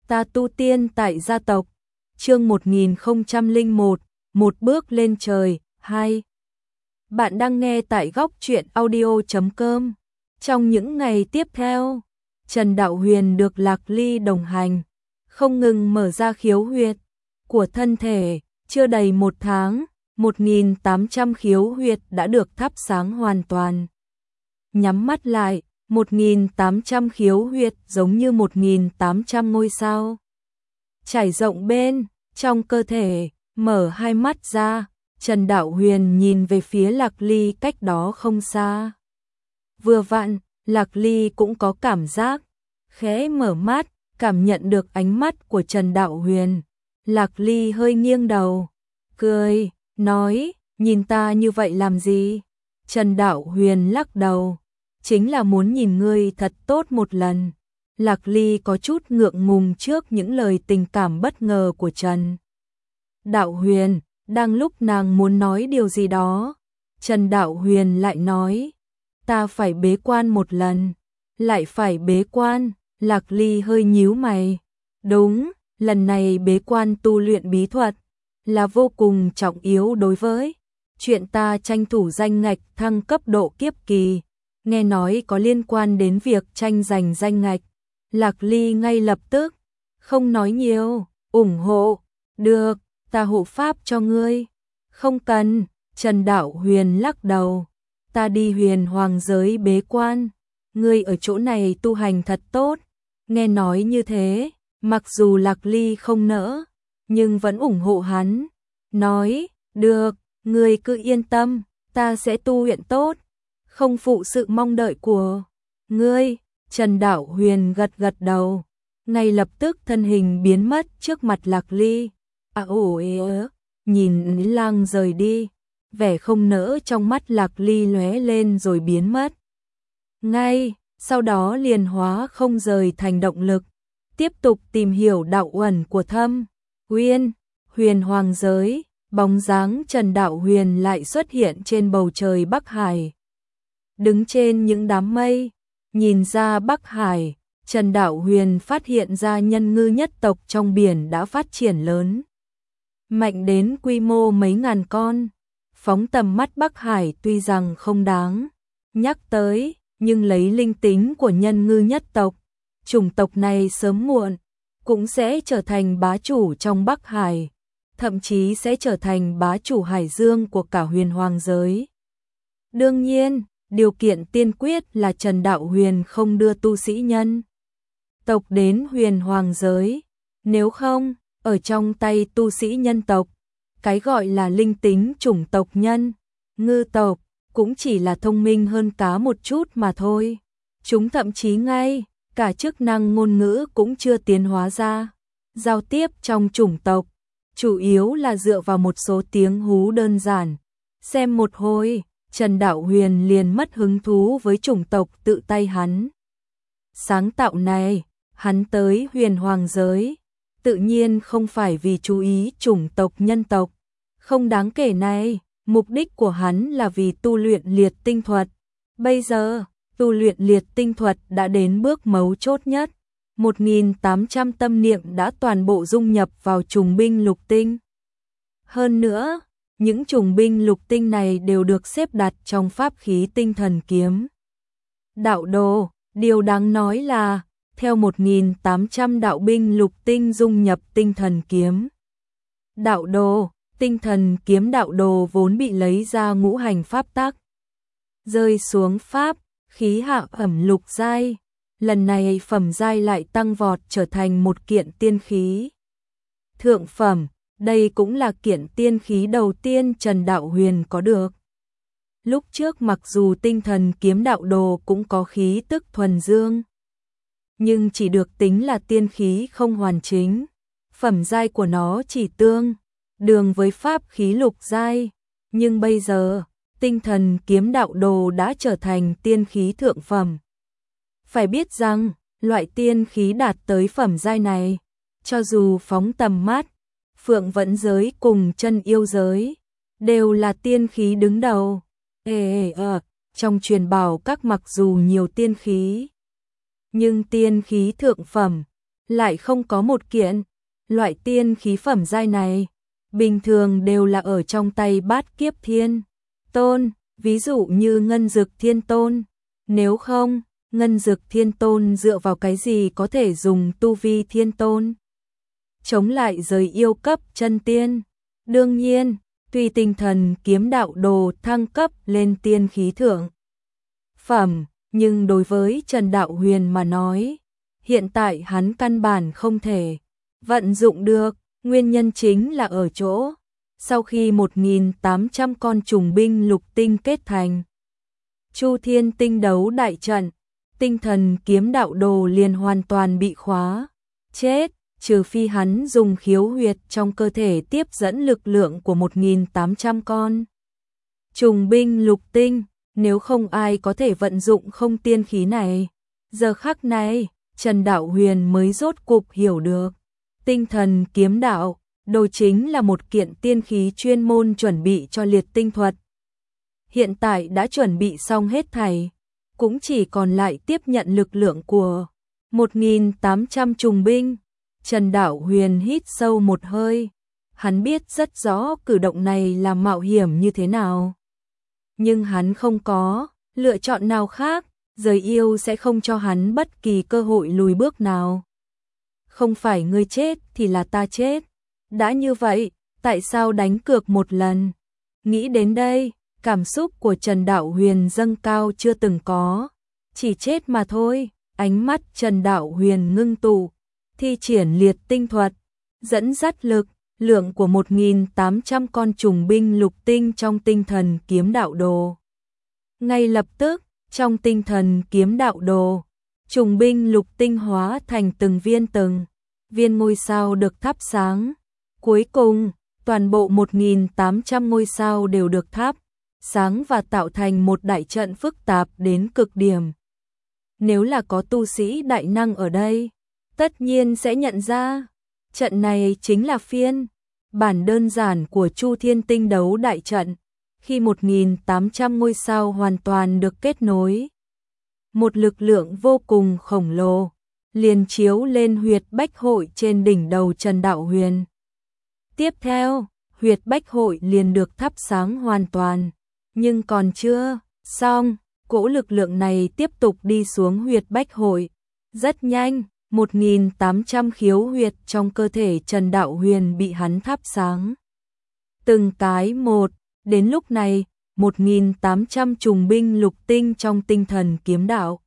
Ta tu tiên tại gia tộc. Chương 1001, một bước lên trời, 2. Bạn đang nghe tại góc truyện audio.com. Trong những ngày tiếp theo, Trần Đạo Huyền được Lạc Ly đồng hành, không ngừng mở ra khiếu huyệt của thân thể. Chưa đầy 1 tháng, 1.800 khiếu huyệt đã được thắp sáng hoàn toàn. Nhắm mắt lại, 1.800 khiếu huyệt giống như 1.800 ngôi sao trải rộng bên trong cơ thể. Mở hai mắt ra, Trần Đạo Huyền nhìn về phía Lạc Ly cách đó không xa. Vừa vặn, Lạc Ly cũng có cảm giác, khẽ mở mắt, cảm nhận được ánh mắt của Trần Đạo Huyền. Lạc Ly hơi nghiêng đầu, cười, nói, nhìn ta như vậy làm gì? Trần Đạo Huyền lắc đầu, chính là muốn nhìn ngươi thật tốt một lần. Lạc Ly có chút ngượng ngùng trước những lời tình cảm bất ngờ của Trần Đạo Huyền. Đang lúc nàng muốn nói điều gì đó, Trần Đạo Huyền lại nói, ta phải bế quan một lần. Lại phải bế quan? Lạc Ly hơi nhíu mày. Đúng, lần này bế quan tu luyện bí thuật là vô cùng trọng yếu đối với chuyện ta tranh thủ danh ngạch thăng cấp độ kiếp kỳ. Nghe nói có liên quan đến việc tranh giành danh ngạch. Lạc Ly ngay lập tức không nói nhiều, ủng hộ. Được, ta hộ pháp cho ngươi. Không cần. Trần Đạo Huyền lắc đầu, ta đi Huyền Hoàng giới bế quan, ngươi ở chỗ này tu hành thật tốt. Nghe nói như thế, mặc dù Lạc Ly không nỡ, nhưng vẫn ủng hộ hắn. Nói, được, ngươi cứ yên tâm, ta sẽ tu luyện tốt, không phụ sự mong đợi của ngươi. Trần Đạo Huyền gật gật đầu, ngay lập tức thân hình biến mất trước mặt Lạc Ly. Nhìn Lang rời đi, vẻ không nỡ trong mắt Lạc Ly lóe lên rồi biến mất. Ngay sau đó liền hóa không rời thành động lực, tiếp tục tìm hiểu đạo uẩn của Thâm Uyên. Huyền Hoàng giới, bóng dáng Trần Đạo Huyền lại xuất hiện trên bầu trời Bắc Hải. Đứng trên những đám mây, nhìn ra Bắc Hải, Trần Đạo Huyền phát hiện ra nhân ngư nhất tộc trong biển đã phát triển lớn mạnh đến quy mô mấy ngàn con. Phóng tầm mắt Bắc Hải tuy rằng không đáng nhắc tới, nhưng lấy linh tính của nhân ngư nhất tộc, chủng tộc này sớm muộn cũng sẽ trở thành bá chủ trong Bắc Hải, thậm chí sẽ trở thành bá chủ hải dương của cả Huyền Hoàng giới. Đương nhiên, điều kiện tiên quyết là Trần Đạo Huyền không đưa tu sĩ nhân tộc đến Huyền Hoàng giới, nếu không, ở trong tay tu sĩ nhân tộc, cái gọi là linh tính chủng tộc nhân ngư tộc cũng chỉ là thông minh hơn cá một chút mà thôi. Chúng thậm chí ngay cả chức năng ngôn ngữ cũng chưa tiến hóa ra. Giao tiếp trong chủng tộc chủ yếu là dựa vào một số tiếng hú đơn giản. Xem một hồi, Trần Đạo Huyền liền mất hứng thú với chủng tộc tự tay hắn sáng tạo này. Hắn tới Huyền Hoàng giới tự nhiên không phải vì chú ý chủng tộc nhân tộc không đáng kể này, mục đích của hắn là vì tu luyện liệt tinh thuật. Bây giờ, tu luyện liệt tinh thuật đã đến bước mấu chốt nhất. 1.800 tâm niệm đã toàn bộ dung nhập vào trùng binh lục tinh. Hơn nữa, những trùng binh lục tinh này đều được xếp đặt trong pháp khí tinh thần kiếm đạo đồ. Điều đáng nói là, theo 1.800 đạo binh lục tinh dung nhập tinh thần kiếm đạo đồ, tinh thần kiếm đạo đồ vốn bị lấy ra ngũ hành pháp tắc, rơi xuống pháp khí hạ phẩm lục giai. Lần này phẩm giai lại tăng vọt trở thành một kiện tiên khí thượng phẩm. Đây cũng là kiện tiên khí đầu tiên Trần Đạo Huyền có được. Lúc trước mặc dù tinh thần kiếm đạo đồ cũng có khí tức thuần dương, nhưng chỉ được tính là tiên khí không hoàn chính. Phẩm giai của nó chỉ tương đương với pháp khí lục giai. Nhưng bây giờ, tinh thần kiếm đạo đồ đã trở thành tiên khí thượng phẩm. Phải biết rằng, loại tiên khí đạt tới phẩm giai này, cho dù phóng tầm mắt, Phượng Vẫn giới cùng Chân Yêu giới đều là tiên khí đứng đầu. Trong truyền bảo các mặc dù nhiều tiên khí, nhưng tiên khí thượng phẩm lại không có một kiện. Loại tiên khí phẩm giai này, bình thường đều là ở trong tay Bát Kiếp Thiên Tôn, ví dụ như Ngân Dực Thiên Tôn. Nếu không, Ngân Dực Thiên Tôn dựa vào cái gì có thể dùng tu vi Thiên Tôn chống lại giới yêu cấp chân tiên? Đương nhiên, tuy Tinh Thần Kiếm Đạo Đồ thăng cấp lên tiên khí thượng phẩm, nhưng đối với Trần Đạo Huyền mà nói, hiện tại hắn căn bản không thể vận dụng được, nguyên nhân chính là ở chỗ, sau khi 1.800 con trùng binh lục tinh kết thành Chu Thiên Tinh Đấu đại trận, Tinh Thần Kiếm Đạo Đồ liền hoàn toàn bị khóa chết, trừ phi hắn dùng khiếu huyệt trong cơ thể tiếp dẫn lực lượng của 1.800 con trùng binh lục tinh, nếu không ai có thể vận dụng không tiên khí này. Giờ khắc này, Trần Đạo Huyền mới rốt cục hiểu được, Tinh Thần Kiếm Đạo Đồ chính là một kiện tiên khí chuyên môn chuẩn bị cho liệt tinh thuật. Hiện tại đã chuẩn bị xong hết thảy, cũng chỉ còn lại tiếp nhận lực lượng của 1.800 trùng binh. Trần Đạo Huyền hít sâu một hơi, hắn biết rất rõ cử động này là mạo hiểm như thế nào. Nhưng hắn không có lựa chọn nào khác, giới yêu sẽ không cho hắn bất kỳ cơ hội lùi bước nào. Không phải ngươi chết thì là ta chết. Đã như vậy, tại sao đánh cược một lần? Nghĩ đến đây, cảm xúc của Trần Đạo Huyền dâng cao chưa từng có. Chỉ chết mà thôi, ánh mắt Trần Đạo Huyền ngưng tụ, thi triển liệt tinh thuật, dẫn dắt lực lượng của 1.800 con trùng binh lục tinh trong Tinh Thần Kiếm Đạo Đồ. Ngay lập tức, trong Tinh Thần Kiếm Đạo Đồ, trùng binh lục tinh hóa thành từng viên ngôi sao được thắp sáng. Cuối cùng, toàn bộ 1.800 ngôi sao đều được thắp sáng và tạo thành một đại trận phức tạp đến cực điểm. Nếu là có tu sĩ đại năng ở đây, tất nhiên sẽ nhận ra, trận này chính là phiên bản đơn giản của Chu Thiên Tinh Đấu đại trận, khi 1.800 ngôi sao hoàn toàn được kết nối. Một lực lượng vô cùng khổng lồ liền chiếu lên huyệt bách hội trên đỉnh đầu Trần Đạo Huyền. Tiếp theo, huyệt bách hội liền được thắp sáng hoàn toàn, nhưng còn chưa xong, cỗ lực lượng này tiếp tục đi xuống huyệt bách hội. Rất nhanh, 1.800 khiếu huyệt trong cơ thể Trần Đạo Huyền bị hắn thắp sáng. Từng cái một, đến lúc này, 1.800 trùng binh lục tinh trong Tinh Thần Kiếm Đạo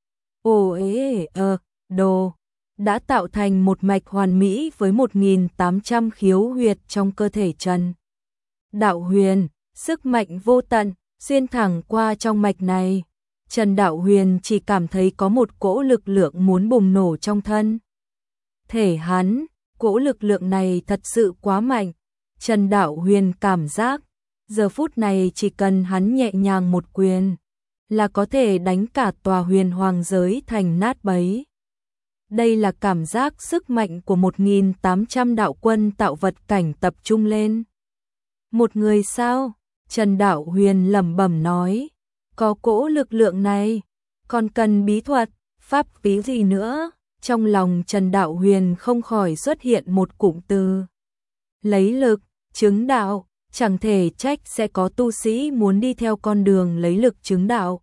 Đồ đã tạo thành một mạch hoàn mỹ với 1.800 khiếu huyệt trong cơ thể Trần Đạo Huyền, sức mạnh vô tận xuyên thẳng qua trong mạch này. Trần Đạo Huyền chỉ cảm thấy có một cỗ lực lượng muốn bùng nổ trong thân thể hắn, cỗ lực lượng này thật sự quá mạnh. Trần Đạo Huyền cảm giác, giờ phút này chỉ cần hắn nhẹ nhàng một quyền, là có thể đánh cả tòa huyền hoàng giới thành nát bấy. Đây là cảm giác sức mạnh của 1.800 đạo quân tạo vật cảnh tập trung lên. Một người sao? Trần Đạo Huyền lẩm bẩm nói, có cỗ lực lượng này, còn cần bí thuật, pháp bí gì nữa? Trong lòng Trần Đạo Huyền không khỏi xuất hiện một cụm từ. Lấy lực, chứng đạo, chẳng thể trách sẽ có tu sĩ muốn đi theo con đường lấy lực chứng đạo.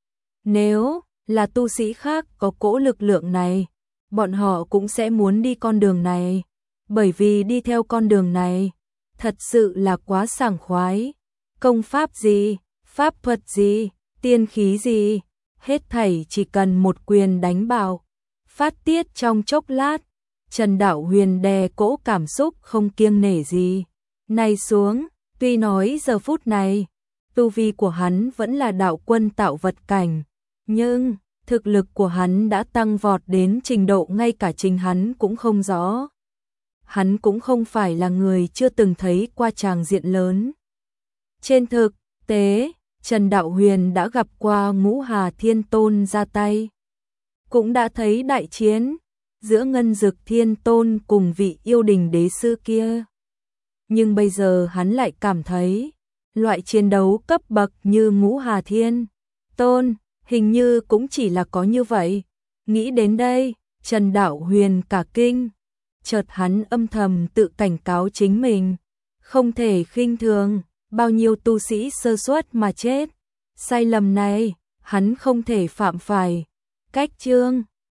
Nếu là tu sĩ khác có cỗ lực lượng này, bọn họ cũng sẽ muốn đi con đường này, bởi vì đi theo con đường này, thật sự là quá sảng khoái. Công pháp gì, pháp thuật gì, tiên khí gì, hết thảy chỉ cần một quyền đánh vào, phát tiết trong chốc lát. Trần Đạo Huyền đè cỗ cảm xúc không kiêng nể gì này xuống, tuy nói giờ phút này, tu vi của hắn vẫn là đạo quân tạo vật cảnh, nhưng thực lực của hắn đã tăng vọt đến trình độ ngay cả chính hắn cũng không rõ. Hắn cũng không phải là người chưa từng thấy qua tràng diện lớn. Trên thực tế, Trần Đạo Huyền đã gặp qua Ngũ Hà Thiên Tôn ra tay, cũng đã thấy đại chiến giữa Ngân Dực Thiên Tôn cùng vị yêu đình đế sư kia. Nhưng bây giờ hắn lại cảm thấy, loại chiến đấu cấp bậc như Ngũ Hà Thiên Tôn, hình như cũng chỉ là có như vậy. Nghĩ đến đây, Trần Đạo Huyền cả kinh, chợt hắn âm thầm tự cảnh cáo chính mình, không thể khinh thường, bao nhiêu tu sĩ sơ suất mà chết. Sai lầm này, hắn không thể phạm phải. Cách chương